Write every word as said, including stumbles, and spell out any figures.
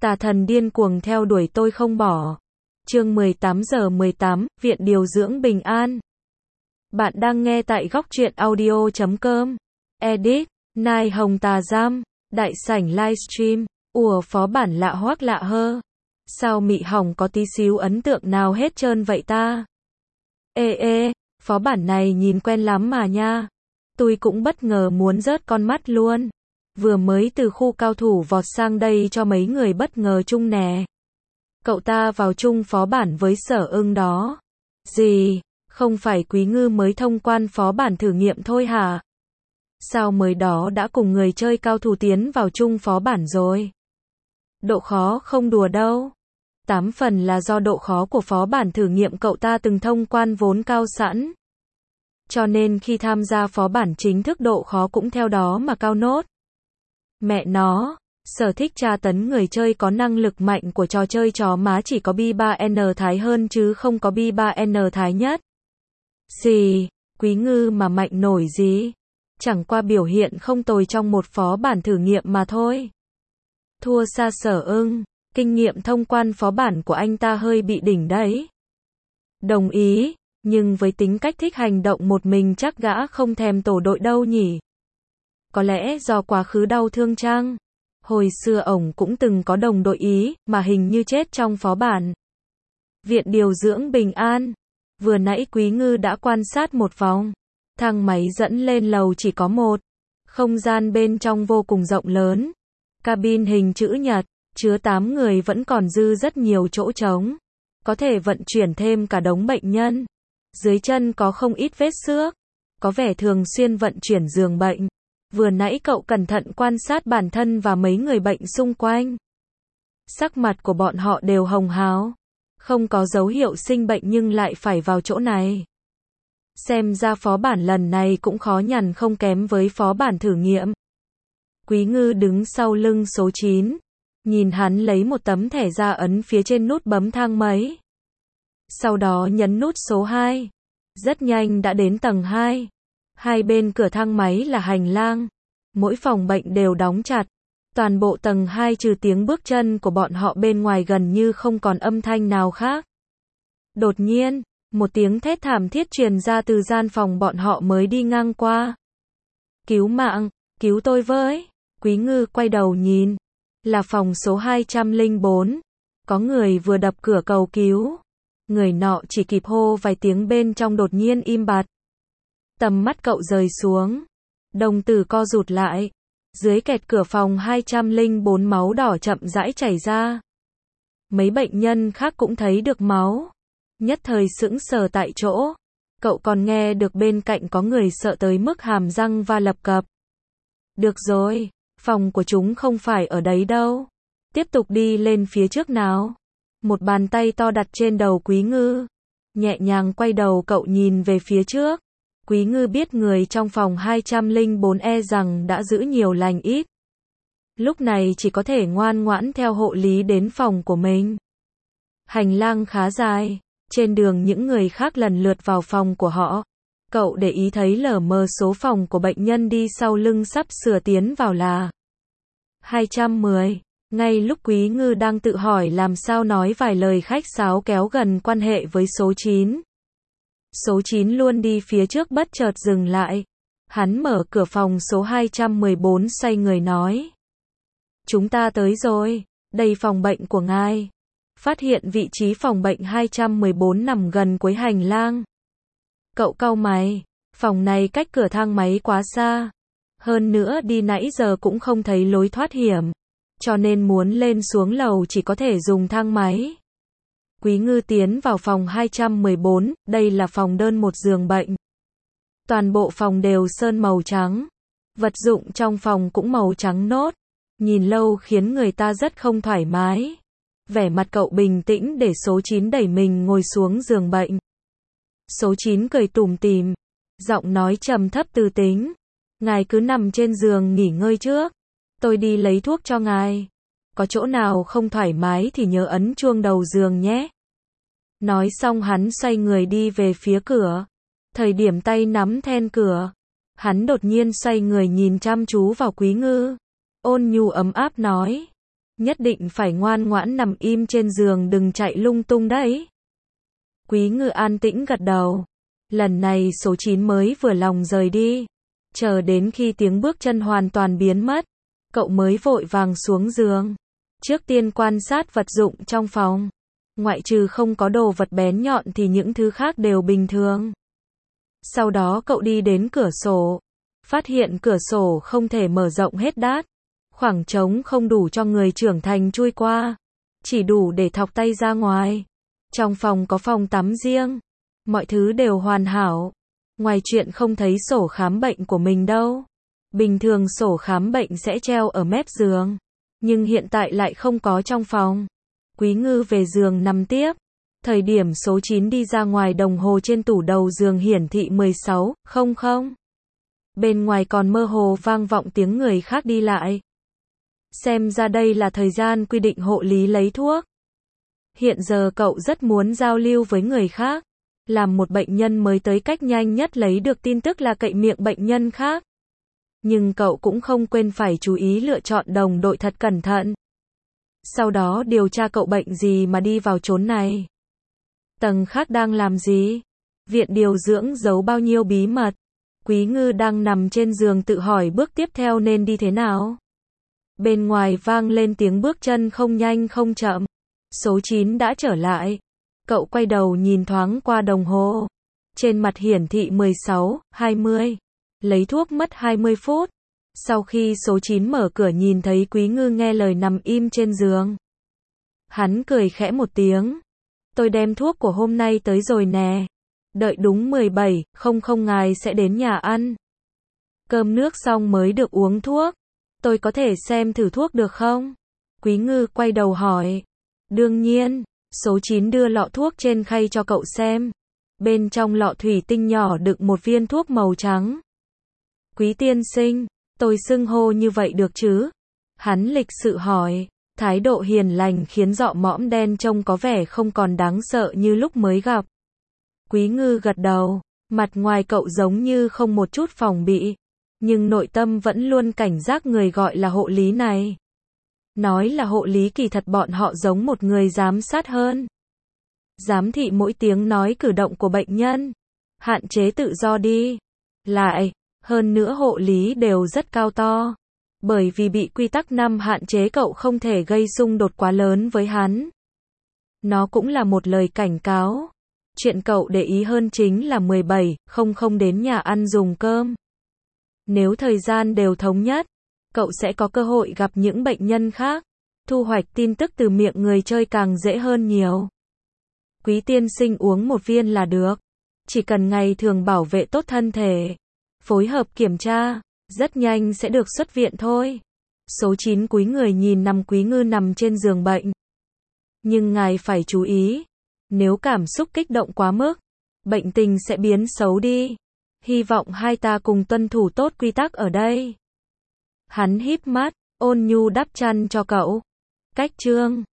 Tà thần điên cuồng theo đuổi tôi không bỏ. Chương mười tám giờ mười tám, Viện Điều dưỡng Bình An. Bạn đang nghe tại góc truyện audio chấm com. Edit, Nai Hồng Tà Giam, đại sảnh livestream. Ủa phó bản lạ hoắc lạ hơ. Sao Mị Hồng có tí xíu ấn tượng nào hết trơn vậy ta? Ê ê, phó bản này nhìn quen lắm mà nha. Tôi cũng bất ngờ muốn rớt con mắt luôn. Vừa mới từ khu cao thủ vọt sang đây cho mấy người bất ngờ chung nè. Cậu ta vào chung phó bản với Sở Ưng đó. Gì? Không phải Quý Ngư mới thông quan phó bản thử nghiệm thôi hả? Sao mới đó đã cùng người chơi cao thủ tiến vào chung phó bản rồi? Độ khó không đùa đâu. Tám phần là do độ khó của phó bản thử nghiệm cậu ta từng thông quan vốn cao sẵn. Cho nên khi tham gia phó bản chính thức độ khó cũng theo đó mà cao nốt. Mẹ nó, sở thích tra tấn người chơi có năng lực mạnh của trò chơi chó má chỉ có B ba N thái hơn chứ không có B ba N thái nhất. Gì, Quý Ngư mà mạnh nổi gì? Chẳng qua biểu hiện không tồi trong một phó bản thử nghiệm mà thôi. Thua xa Sở Ưng, kinh nghiệm thông quan phó bản của anh ta hơi bị đỉnh đấy. Đồng ý, nhưng với tính cách thích hành động một mình chắc gã không thèm tổ đội đâu nhỉ? Có lẽ do quá khứ đau thương chăng? Hồi xưa ổng cũng từng có đồng đội ý, mà hình như chết trong phó bản. Viện Điều dưỡng Bình An. Vừa nãy Quý Ngư đã quan sát một vòng. Thang máy dẫn lên lầu chỉ có một. Không gian bên trong vô cùng rộng lớn. Cabin hình chữ nhật, chứa tám người vẫn còn dư rất nhiều chỗ trống. Có thể vận chuyển thêm cả đống bệnh nhân. Dưới chân có không ít vết xước. Có vẻ thường xuyên vận chuyển giường bệnh. Vừa nãy cậu cẩn thận quan sát bản thân và mấy người bệnh xung quanh. Sắc mặt của bọn họ đều hồng hào. Không có dấu hiệu sinh bệnh nhưng lại phải vào chỗ này. Xem ra phó bản lần này cũng khó nhằn không kém với phó bản thử nghiệm. Quý Ngư đứng sau lưng số chín. Nhìn hắn lấy một tấm thẻ ra ấn phía trên nút bấm thang máy. Sau đó nhấn nút số hai. Rất nhanh đã đến tầng hai. Hai bên cửa thang máy là hành lang. Mỗi phòng bệnh đều đóng chặt. Toàn bộ tầng hai trừ tiếng bước chân của bọn họ bên ngoài gần như không còn âm thanh nào khác. Đột nhiên, một tiếng thét thảm thiết truyền ra từ gian phòng bọn họ mới đi ngang qua. Cứu mạng, cứu tôi với. Quý Ngư quay đầu nhìn. Là phòng số hai trăm lẻ bốn. Có người vừa đập cửa cầu cứu. Người nọ chỉ kịp hô vài tiếng bên trong đột nhiên im bặt. Tầm mắt cậu rời xuống. Đồng tử co rụt lại. Dưới kẹt cửa phòng hai trăm lẻ bốn máu đỏ chậm rãi chảy ra. Mấy bệnh nhân khác cũng thấy được máu. Nhất thời sững sờ tại chỗ. Cậu còn nghe được bên cạnh có người sợ tới mức hàm răng va lập cập. Được rồi, phòng của chúng không phải ở đấy đâu. Tiếp tục đi lên phía trước nào. Một bàn tay to đặt trên đầu Quý Ngư. Nhẹ nhàng quay đầu cậu nhìn về phía trước. Quý Ngư biết người trong phòng hai trăm lẻ bốn e rằng đã giữ nhiều lành ít. Lúc này chỉ có thể ngoan ngoãn theo hộ lý đến phòng của mình. Hành lang khá dài. Trên đường những người khác lần lượt vào phòng của họ. Cậu để ý thấy lờ mờ số phòng của bệnh nhân đi sau lưng sắp sửa tiến vào là hai trăm mười. Ngay lúc Quý Ngư đang tự hỏi làm sao nói vài lời khách sáo kéo gần quan hệ với số chín. Số chín luôn đi phía trước bất chợt dừng lại. Hắn mở cửa phòng số hai trăm mười bốn xoay người nói. Chúng ta tới rồi, đây phòng bệnh của ngài. Phát hiện vị trí phòng bệnh hai trăm mười bốn nằm gần cuối hành lang. Cậu cau mày, phòng này cách cửa thang máy quá xa. Hơn nữa đi nãy giờ cũng không thấy lối thoát hiểm. Cho nên muốn lên xuống lầu chỉ có thể dùng thang máy. Quý Ngư tiến vào phòng hai trăm mười bốn, đây là phòng đơn một giường bệnh. Toàn bộ phòng đều sơn màu trắng. Vật dụng trong phòng cũng màu trắng nốt. Nhìn lâu khiến người ta rất không thoải mái. Vẻ mặt cậu bình tĩnh để số chín đẩy mình ngồi xuống giường bệnh. Số chín cười tủm tỉm. Giọng nói trầm thấp từ tính. Ngài cứ nằm trên giường nghỉ ngơi trước. Tôi đi lấy thuốc cho ngài. Có chỗ nào không thoải mái thì nhớ ấn chuông đầu giường nhé. Nói xong hắn xoay người đi về phía cửa. Thời điểm tay nắm then cửa. Hắn đột nhiên xoay người nhìn chăm chú vào Quý Ngư. Ôn nhu ấm áp nói. Nhất định phải ngoan ngoãn nằm im trên giường đừng chạy lung tung đấy. Quý Ngư an tĩnh gật đầu. Lần này số chín mới vừa lòng rời đi. Chờ đến khi tiếng bước chân hoàn toàn biến mất, cậu mới vội vàng xuống giường. Trước tiên quan sát vật dụng trong phòng. Ngoại trừ không có đồ vật bén nhọn thì những thứ khác đều bình thường. Sau đó cậu đi đến cửa sổ. Phát hiện cửa sổ không thể mở rộng hết đát. Khoảng trống không đủ cho người trưởng thành chui qua. Chỉ đủ để thọc tay ra ngoài. Trong phòng có phòng tắm riêng. Mọi thứ đều hoàn hảo. Ngoài chuyện không thấy sổ khám bệnh của mình đâu. Bình thường sổ khám bệnh sẽ treo ở mép giường. Nhưng hiện tại lại không có trong phòng. Quý Ngư về giường nằm tiếp. Thời điểm số chín đi ra ngoài đồng hồ trên tủ đầu giường hiển thị mười sáu không không. Bên ngoài còn mơ hồ vang vọng tiếng người khác đi lại. Xem ra đây là thời gian quy định hộ lý lấy thuốc. Hiện giờ cậu rất muốn giao lưu với người khác. Làm một bệnh nhân mới tới, cách nhanh nhất lấy được tin tức là cậy miệng bệnh nhân khác. Nhưng cậu cũng không quên phải chú ý lựa chọn đồng đội thật cẩn thận. Sau đó điều tra cậu bệnh gì mà đi vào chốn này. Tầng khác đang làm gì? Viện điều dưỡng giấu bao nhiêu bí mật? Quý Ngư đang nằm trên giường tự hỏi bước tiếp theo nên đi thế nào. Bên ngoài vang lên tiếng bước chân không nhanh không chậm. Số chín đã trở lại. Cậu quay đầu nhìn thoáng qua đồng hồ. Trên mặt hiển thị mười sáu hai mươi. Lấy thuốc mất hai mươi phút. Sau khi số chín mở cửa nhìn thấy Quý Ngư nghe lời nằm im trên giường. Hắn cười khẽ một tiếng. Tôi đem thuốc của hôm nay tới rồi nè. Đợi đúng mười bảy không không ngài sẽ đến nhà ăn. Cơm nước xong mới được uống thuốc. Tôi có thể xem thử thuốc được không? Quý Ngư quay đầu hỏi. Đương nhiên. Số chín đưa lọ thuốc trên khay cho cậu xem. Bên trong lọ thủy tinh nhỏ đựng một viên thuốc màu trắng. Quý tiên sinh, tôi xưng hô như vậy được chứ? Hắn lịch sự hỏi. Thái độ hiền lành khiến dọ mõm đen trông có vẻ không còn đáng sợ như lúc mới gặp. Quý Ngư gật đầu. Mặt ngoài cậu giống như không một chút phòng bị. Nhưng nội tâm vẫn luôn cảnh giác người gọi là hộ lý này. Nói là hộ lý kỳ thật bọn họ giống một người giám sát hơn. Giám thị mỗi tiếng nói cử động của bệnh nhân. Hạn chế tự do đi. Lại, hơn nữa hộ lý đều rất cao to. Bởi vì bị quy tắc năm hạn chế cậu không thể gây xung đột quá lớn với hắn. Nó cũng là một lời cảnh cáo. Chuyện cậu để ý hơn chính là mười bảy không không đến nhà ăn dùng cơm. Nếu thời gian đều thống nhất, cậu sẽ có cơ hội gặp những bệnh nhân khác. Thu hoạch tin tức từ miệng người chơi càng dễ hơn nhiều. Quý tiên sinh uống một viên là được. Chỉ cần ngày thường bảo vệ tốt thân thể. Phối hợp kiểm tra. Rất nhanh sẽ được xuất viện thôi. Số chín cúi người nhìn nằm Quý Ngư nằm trên giường bệnh. Nhưng ngài phải chú ý. Nếu cảm xúc kích động quá mức, bệnh tình sẽ biến xấu đi. Hy vọng hai ta cùng tuân thủ tốt quy tắc ở đây. Hắn híp mắt, ôn nhu đắp chăn cho cậu. Cách chương